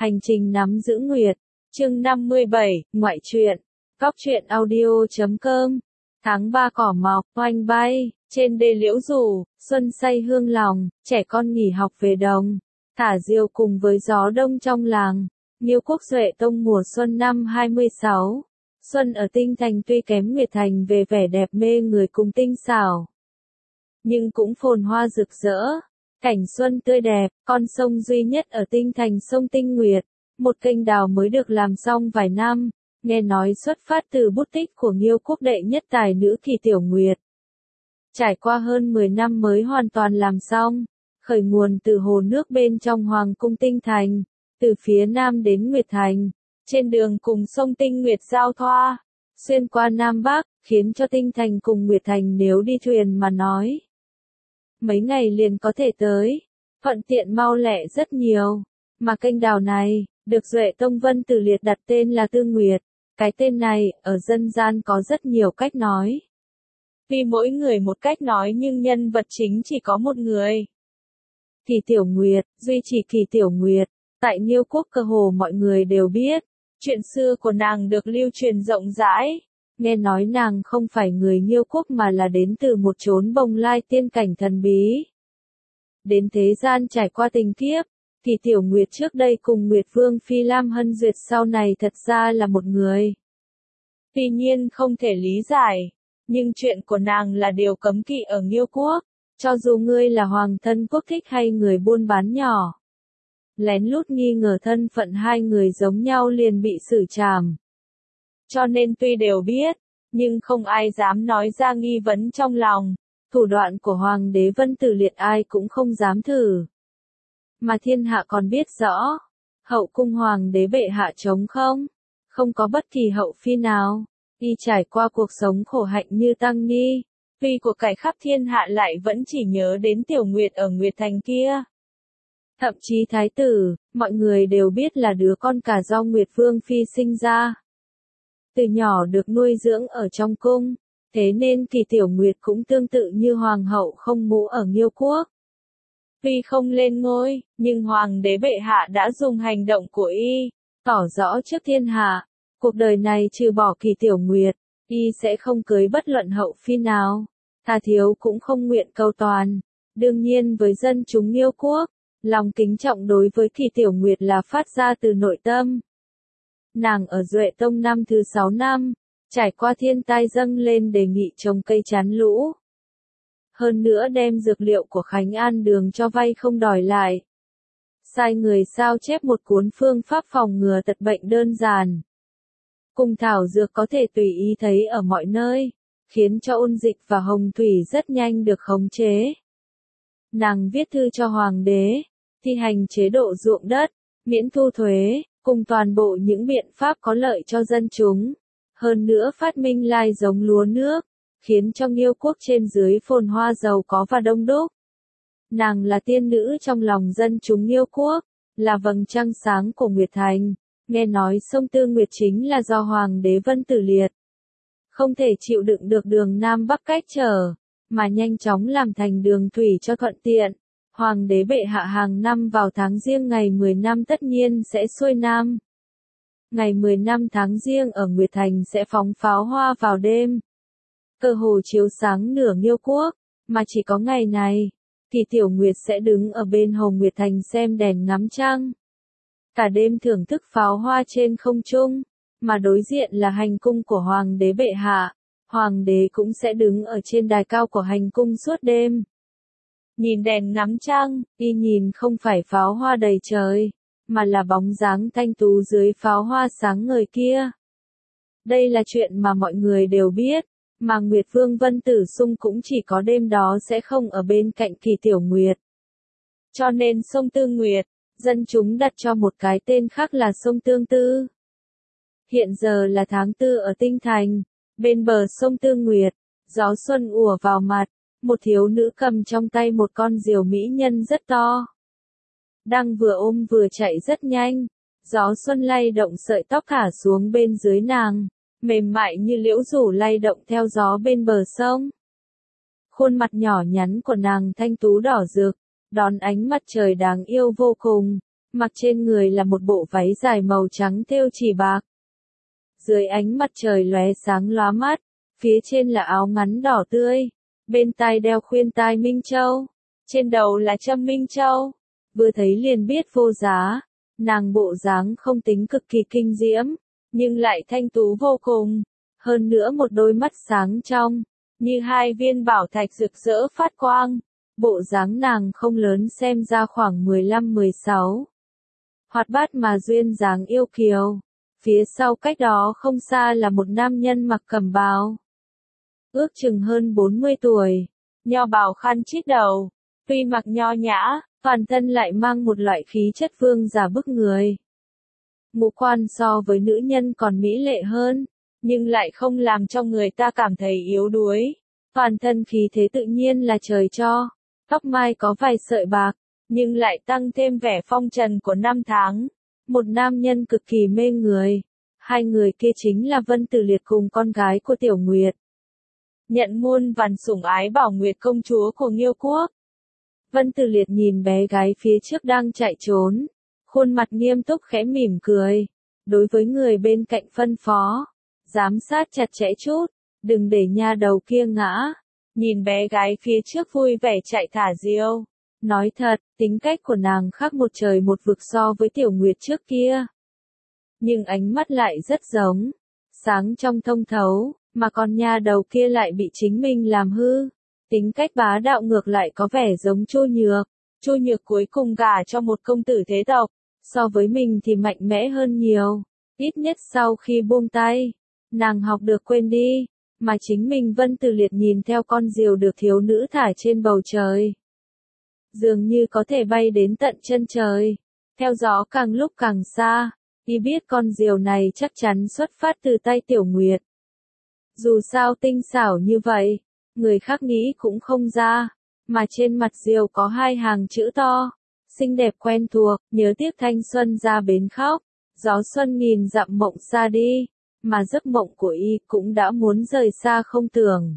Hành trình nắm giữ nguyệt, chương 57, ngoại truyện, Cóc truyện audio.com, tháng 3 cỏ mọc, oanh bay, trên đê liễu rủ, xuân say hương lòng, trẻ con nghỉ học về đồng, thả diều cùng với gió đông trong làng, Nghiêu quốc Duệ Tông mùa xuân năm 26. Xuân ở Tinh Thành tuy kém Nguyệt Thành về vẻ đẹp mê người cùng tinh xảo, nhưng cũng phồn hoa rực rỡ. Cảnh xuân tươi đẹp, con sông duy nhất ở Tinh Thành sông Tinh Nguyệt, một kênh đào mới được làm xong vài năm, nghe nói xuất phát từ bút tích của Nghiêu quốc đệ nhất tài nữ Kỳ Tiểu Nguyệt. Trải qua hơn 10 năm mới hoàn toàn làm xong, khởi nguồn từ hồ nước bên trong Hoàng cung Tinh Thành, từ phía nam đến Nguyệt Thành, trên đường cùng sông Tinh Nguyệt giao thoa, xuyên qua Nam Bắc, khiến cho Tinh Thành cùng Nguyệt Thành nếu đi thuyền mà nói, mấy ngày liền có thể tới, thuận tiện mau lẹ rất nhiều. Mà kênh đào này, được Duệ Tông Vân Tử Liệt đặt tên là Tư Nguyệt. Cái tên này, ở dân gian có rất nhiều cách nói. Vì mỗi người một cách nói nhưng nhân vật chính chỉ có một người. Kỳ Tiểu Nguyệt, duy chỉ Kỳ Tiểu Nguyệt, tại Nghiêu quốc cơ hồ mọi người đều biết. Chuyện xưa của nàng được lưu truyền rộng rãi. Nghe nói nàng không phải người Nghiêu quốc mà là đến từ một chốn bồng lai tiên cảnh thần bí. Đến thế gian trải qua tình kiếp, Kỳ Tiểu Nguyệt trước đây cùng Nguyệt Vương Phi Lam Hân Duyệt sau này thật ra là một người. Tuy nhiên không thể lý giải, nhưng chuyện của nàng là điều cấm kỵ ở Nghiêu quốc, cho dù ngươi là hoàng thân quốc thích hay người buôn bán nhỏ. Lén lút nghi ngờ thân phận hai người giống nhau liền bị xử trảm. Cho nên tuy đều biết, nhưng không ai dám nói ra nghi vấn trong lòng. Thủ đoạn của Hoàng đế Vân Tử Liệt ai cũng không dám thử. Mà thiên hạ còn biết rõ, hậu cung Hoàng đế bệ hạ trống không? Không có bất kỳ hậu phi nào. Y trải qua cuộc sống khổ hạnh như tăng ni. Tuy của cải khắp thiên hạ lại vẫn chỉ nhớ đến Tiểu Nguyệt ở Nguyệt Thành kia. Thậm chí thái tử, mọi người đều biết là đứa con cả do Nguyệt Vương Phi sinh ra. Từ nhỏ được nuôi dưỡng ở trong cung, thế nên Kỳ Tiểu Nguyệt cũng tương tự như hoàng hậu không mũ ở Nghiêu quốc. Tuy không lên ngôi, nhưng hoàng đế bệ hạ đã dùng hành động của y, tỏ rõ trước thiên hạ, cuộc đời này trừ bỏ Kỳ Tiểu Nguyệt, y sẽ không cưới bất luận hậu phi nào, tha thiếu cũng không nguyện cầu toàn. Đương nhiên với dân chúng Nghiêu quốc, lòng kính trọng đối với Kỳ Tiểu Nguyệt là phát ra từ nội tâm. Nàng ở Duệ Tông năm thứ 6 năm, trải qua thiên tai dâng lên đề nghị trồng cây chắn lũ. Hơn nữa đem dược liệu của Khánh An Đường cho vay không đòi lại. Sai người sao chép một cuốn phương pháp phòng ngừa tật bệnh đơn giản. Cùng thảo dược có thể tùy ý thấy ở mọi nơi, khiến cho ôn dịch và hồng thủy rất nhanh được khống chế. Nàng viết thư cho hoàng đế, thi hành chế độ ruộng đất, miễn thu thuế, cùng toàn bộ những biện pháp có lợi cho dân chúng. Hơn nữa phát minh lai giống lúa nước, khiến cho Nghiêu quốc trên dưới phồn hoa giàu có và đông đúc. Nàng là tiên nữ trong lòng dân chúng Nghiêu quốc, là vầng trăng sáng của Nguyệt Thành. Nghe nói sông Tư Nguyệt chính là do Hoàng đế Vân Tử Liệt không thể chịu đựng được đường Nam Bắc cách trở, mà nhanh chóng làm thành đường thủy cho thuận tiện. Hoàng đế bệ hạ hàng năm vào tháng Giêng ngày 10 năm tất nhiên sẽ xuôi Nam. Ngày 10 năm tháng Giêng ở Nguyệt Thành sẽ phóng pháo hoa vào đêm. Cơ hồ chiếu sáng nửa Nghiêu quốc, mà chỉ có ngày này, Kỳ Tiểu Nguyệt sẽ đứng ở bên hồ Nguyệt Thành xem đèn ngắm trăng. Cả đêm thưởng thức pháo hoa trên không trung, mà đối diện là hành cung của Hoàng đế bệ hạ. Hoàng đế cũng sẽ đứng ở trên đài cao của hành cung suốt đêm. Nhìn đèn ngắm trăng, y nhìn không phải pháo hoa đầy trời, mà là bóng dáng thanh tú dưới pháo hoa sáng ngời kia. Đây là chuyện mà mọi người đều biết, mà Nguyệt Vương Vân Tử Sung cũng chỉ có đêm đó sẽ không ở bên cạnh Kỳ Tiểu Nguyệt. Cho nên sông Tư Nguyệt, dân chúng đặt cho một cái tên khác là sông Tương Tư. Hiện giờ là tháng 4 ở Tinh Thành, bên bờ sông Tư Nguyệt, gió xuân ùa vào mặt, một thiếu nữ cầm trong tay một con diều mỹ nhân rất to. Đang vừa ôm vừa chạy rất nhanh, gió xuân lay động sợi tóc thả xuống bên dưới nàng, mềm mại như liễu rủ lay động theo gió bên bờ sông. Khuôn mặt nhỏ nhắn của nàng thanh tú đỏ rực, đón ánh mặt trời đáng yêu vô cùng, mặc trên người là một bộ váy dài màu trắng thêu chỉ bạc. Dưới ánh mặt trời lóe sáng lóa mắt, phía trên là áo ngắn đỏ tươi, bên tai đeo khuyên tai minh châu, trên đầu là châm minh châu. Vừa thấy liền biết vô giá, nàng bộ dáng không tính cực kỳ kinh diễm, nhưng lại thanh tú vô cùng, hơn nữa một đôi mắt sáng trong, như hai viên bảo thạch rực rỡ phát quang. Bộ dáng nàng không lớn, xem ra khoảng 15-16. Hoạt bát mà duyên dáng yêu kiều. Phía sau cách đó không xa là một nam nhân mặc cẩm bào. Ước chừng hơn 40 tuổi, nho bào khăn chít đầu, tuy mặc nho nhã, toàn thân lại mang một loại khí chất vương giả bức người. Ngũ quan so với nữ nhân còn mỹ lệ hơn, nhưng lại không làm cho người ta cảm thấy yếu đuối. Toàn thân khí thế tự nhiên là trời cho, tóc mai có vài sợi bạc, nhưng lại tăng thêm vẻ phong trần của năm tháng. Một nam nhân cực kỳ mê người. Hai người kia chính là Vân Tử Liệt cùng con gái của Tiểu Nguyệt. Nhận muôn vàn sủng ái Bảo Nguyệt công chúa của Nghiêu quốc. Vân Tử Liệt nhìn bé gái phía trước đang chạy trốn, khuôn mặt nghiêm túc khẽ mỉm cười. Đối với người bên cạnh phân phó, giám sát chặt chẽ chút, đừng để nha đầu kia ngã. Nhìn bé gái phía trước vui vẻ chạy thả diều. Nói thật, tính cách của nàng khác một trời một vực so với Tiểu Nguyệt trước kia. Nhưng ánh mắt lại rất giống, sáng trong thông thấu, mà con nha đầu kia lại bị chính mình làm hư. Tính cách bá đạo ngược lại có vẻ giống Chu Nhược. Chu Nhược cuối cùng gả cho một công tử thế tộc, so với mình thì mạnh mẽ hơn nhiều. Ít nhất sau khi buông tay, nàng học được quên đi, mà chính mình Vân Tử Liệt nhìn theo con diều được thiếu nữ thả trên bầu trời. Dường như có thể bay đến tận chân trời, theo gió càng lúc càng xa, y biết con diều này chắc chắn xuất phát từ tay Tiểu Nguyệt. Dù sao tinh xảo như vậy, người khác nghĩ cũng không ra, mà trên mặt diều có hai hàng chữ to, xinh đẹp quen thuộc, nhớ tiếc thanh xuân ra bến khóc, gió xuân nghìn dặm mộng xa đi, mà giấc mộng của y cũng đã muốn rời xa không tưởng.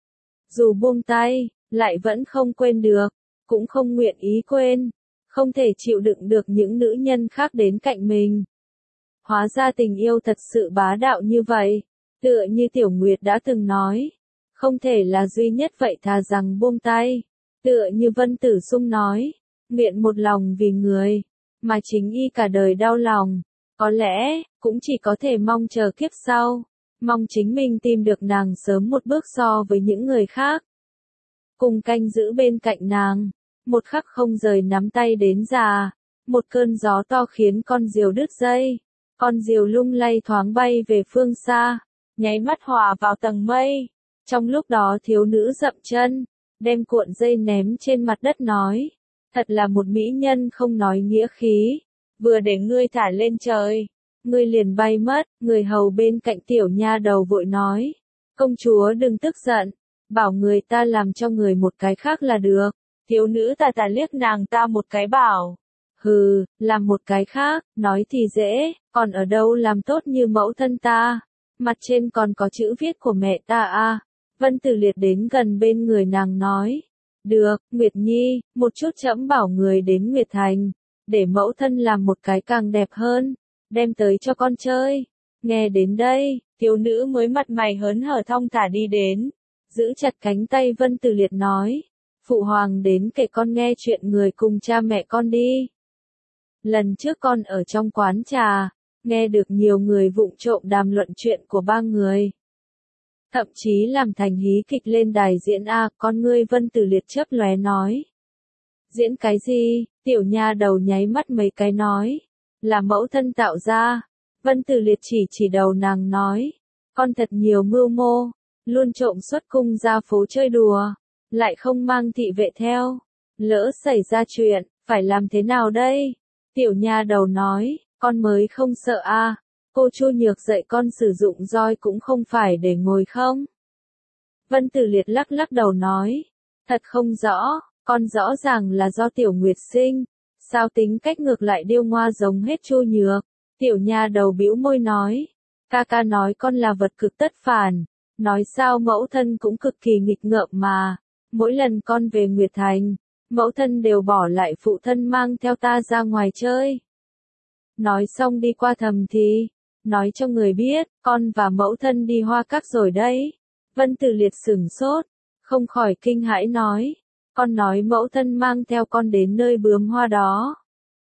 Dù buông tay, lại vẫn không quên được, cũng không nguyện ý quên, không thể chịu đựng được những nữ nhân khác đến cạnh mình. Hóa ra tình yêu thật sự bá đạo như vậy, tựa như Tiểu Nguyệt đã từng nói, không thể là duy nhất vậy thà rằng buông tay, tựa như Vân Tử Sung nói, nguyện một lòng vì người, mà chính y cả đời đau lòng, có lẽ, cũng chỉ có thể mong chờ kiếp sau, mong chính mình tìm được nàng sớm một bước so với những người khác. Cùng canh giữ bên cạnh nàng, một khắc không rời nắm tay đến già, một cơn gió to khiến con diều đứt dây, con diều lung lay thoáng bay về phương xa, nháy mắt hòa vào tầng mây. Trong lúc đó thiếu nữ dậm chân, đem cuộn dây ném trên mặt đất nói, thật là một mỹ nhân không nói nghĩa khí, vừa để ngươi thả lên trời, ngươi liền bay mất. Người hầu bên cạnh tiểu nha đầu vội nói, công chúa đừng tức giận, bảo người ta làm cho người một cái khác là được. Thiếu nữ tà tà liếc nàng ta một cái bảo, hừ, làm một cái khác, nói thì dễ, còn ở đâu làm tốt như mẫu thân ta, mặt trên còn có chữ viết của mẹ ta à. Vân Tử Liệt đến gần bên người nàng nói, được, Nguyệt Nhi, một chút trẫm bảo người đến Nguyệt Thành, để mẫu thân làm một cái càng đẹp hơn, đem tới cho con chơi. Nghe đến đây, thiếu nữ mới mặt mày hớn hở thong thả đi đến, giữ chặt cánh tay Vân Tử Liệt nói, phụ hoàng đến kể con nghe chuyện người cùng cha mẹ con đi. Lần trước con ở trong quán trà, nghe được nhiều người vụng trộm đàm luận chuyện của ba người. Thậm chí làm thành hí kịch lên đài diễn a. Con ngươi Vân Tử Liệt chớp lóe nói. Diễn cái gì? Tiểu nha đầu nháy mắt mấy cái nói. Là mẫu thân tạo ra. Vân Tử Liệt chỉ đầu nàng nói. Con thật nhiều mưu mô, luôn trộm xuất cung ra phố chơi đùa, lại không mang thị vệ theo. Lỡ xảy ra chuyện, phải làm thế nào đây? Tiểu nha đầu nói, con mới không sợ a. Cô Chu Nhược dạy con sử dụng roi cũng không phải để ngồi không? Vân Tử Liệt lắc lắc đầu nói, thật không rõ, con rõ ràng là do Tiểu Nguyệt sinh, sao tính cách ngược lại điêu ngoa giống hết Chu Nhược. Tiểu nha đầu bĩu môi nói, ca ca nói con là vật cực tất phản, nói sao mẫu thân cũng cực kỳ nghịch ngợm mà, mỗi lần con về Nguyệt Thành, mẫu thân đều bỏ lại phụ thân mang theo ta ra ngoài chơi. Nói xong đi qua Thầm Thì, nói cho người biết, con và mẫu thân đi Hoa Các rồi đấy. Vân Tử Liệt sửng sốt, không khỏi kinh hãi nói, con nói mẫu thân mang theo con đến nơi bướm hoa đó.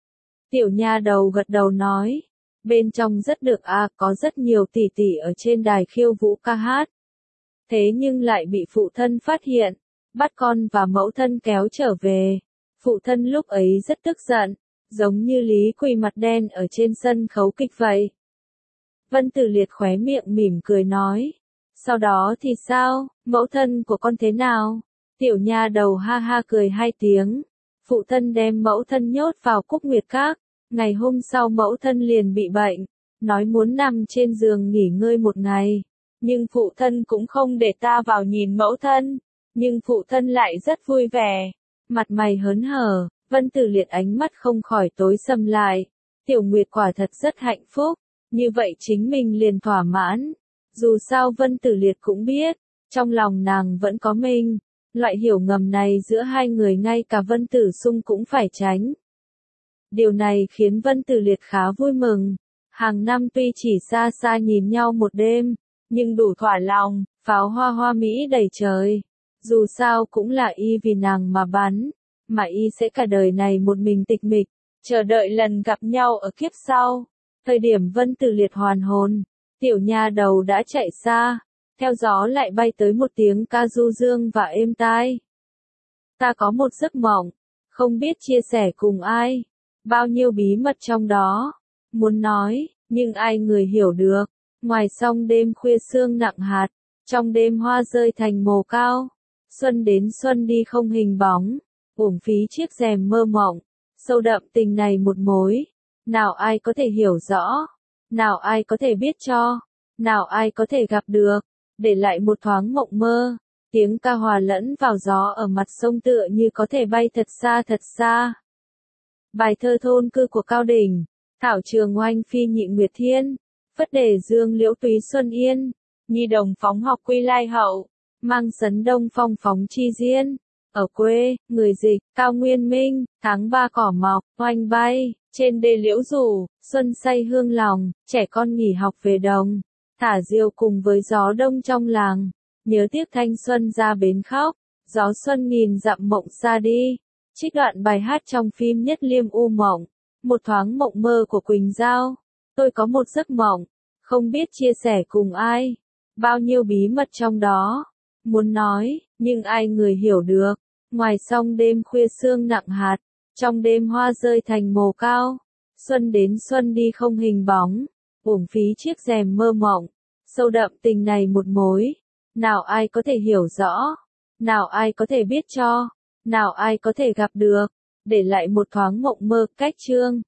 Tiểu nha đầu gật đầu nói, bên trong rất được có rất nhiều tỷ tỷ ở trên đài khiêu vũ ca hát. Thế nhưng lại bị phụ thân phát hiện, bắt con và mẫu thân kéo trở về. Phụ thân lúc ấy rất tức giận, giống như Lý Quỳ mặt đen ở trên sân khấu kịch vậy. Vân Tử Liệt khóe miệng mỉm cười nói, sau đó thì sao, mẫu thân của con thế nào? Tiểu nha đầu ha ha cười 2 tiếng. Phụ thân đem mẫu thân nhốt vào Cúc Nguyệt Các. Ngày hôm sau mẫu thân liền bị bệnh, nói muốn nằm trên giường nghỉ ngơi 1 ngày. Nhưng phụ thân cũng không để ta vào nhìn mẫu thân. Nhưng phụ thân lại rất vui vẻ, mặt mày hớn hở. Vân Tử Liệt ánh mắt không khỏi tối sầm lại. Tiểu Nguyệt quả thật rất hạnh phúc, như vậy chính mình liền thỏa mãn. Dù sao Vân Tử Liệt cũng biết, trong lòng nàng vẫn có mình. Loại hiểu ngầm này giữa hai người ngay cả Vân Tử Sung cũng phải tránh. Điều này khiến Vân Tử Liệt khá vui mừng. Hàng năm tuy chỉ xa xa nhìn nhau 1 đêm, nhưng đủ thỏa lòng, pháo hoa hoa mỹ đầy trời. Dù sao cũng là y vì nàng mà bắn, mà y sẽ cả đời này một mình tịch mịch, chờ đợi lần gặp nhau ở kiếp sau. Thời điểm Vân Tử Liệt hoàn hồn, tiểu nha đầu đã chạy xa, theo gió lại bay tới một tiếng ca du dương và êm tai. Ta có một giấc mộng, không biết chia sẻ cùng ai, bao nhiêu bí mật trong đó, muốn nói, nhưng ai người hiểu được. Ngoài sông đêm khuya sương nặng hạt, trong đêm hoa rơi thành mồ cao. Xuân đến xuân đi không hình bóng, uổng phí chiếc rèm mơ mộng. Sâu đậm tình này một mối, nào ai có thể hiểu rõ, nào ai có thể biết cho, nào ai có thể gặp được, để lại một thoáng mộng mơ. Tiếng ca hòa lẫn vào gió ở mặt sông tựa như có thể bay thật xa thật xa. Bài thơ thôn cư của Cao Đỉnh, Thảo Trường Oanh Phi Nhị Nguyệt Thiên, Phất Đề Dương Liễu Túy Xuân Yên, Nhi Đồng Phóng Học Quy Lai Hậu, Mang Sấn Đông Phong Phóng Chi Diên. Ở quê, người dịch, Cao Nguyên Minh, tháng 3 cỏ mọc, oanh bay, trên đê liễu rủ, xuân say hương lòng, trẻ con nghỉ học về đồng, thả diều cùng với gió đông trong làng, nhớ tiếc thanh xuân ra bến khóc, gió xuân nghìn dặm mộng xa đi. Trích đoạn bài hát trong phim Nhất Liêm U Mộng, một thoáng mộng mơ của Quỳnh Giao. Tôi có một giấc mộng, không biết chia sẻ cùng ai, bao nhiêu bí mật trong đó, muốn nói, nhưng ai người hiểu được. Ngoài sông đêm khuya sương nặng hạt, trong đêm hoa rơi thành mồ cao. Xuân đến xuân đi không hình bóng, uổng phí chiếc rèm mơ mộng. Sâu đậm tình này một mối, nào ai có thể hiểu rõ, nào ai có thể biết cho, nào ai có thể gặp được, để lại một thoáng mộng mơ. Cách chương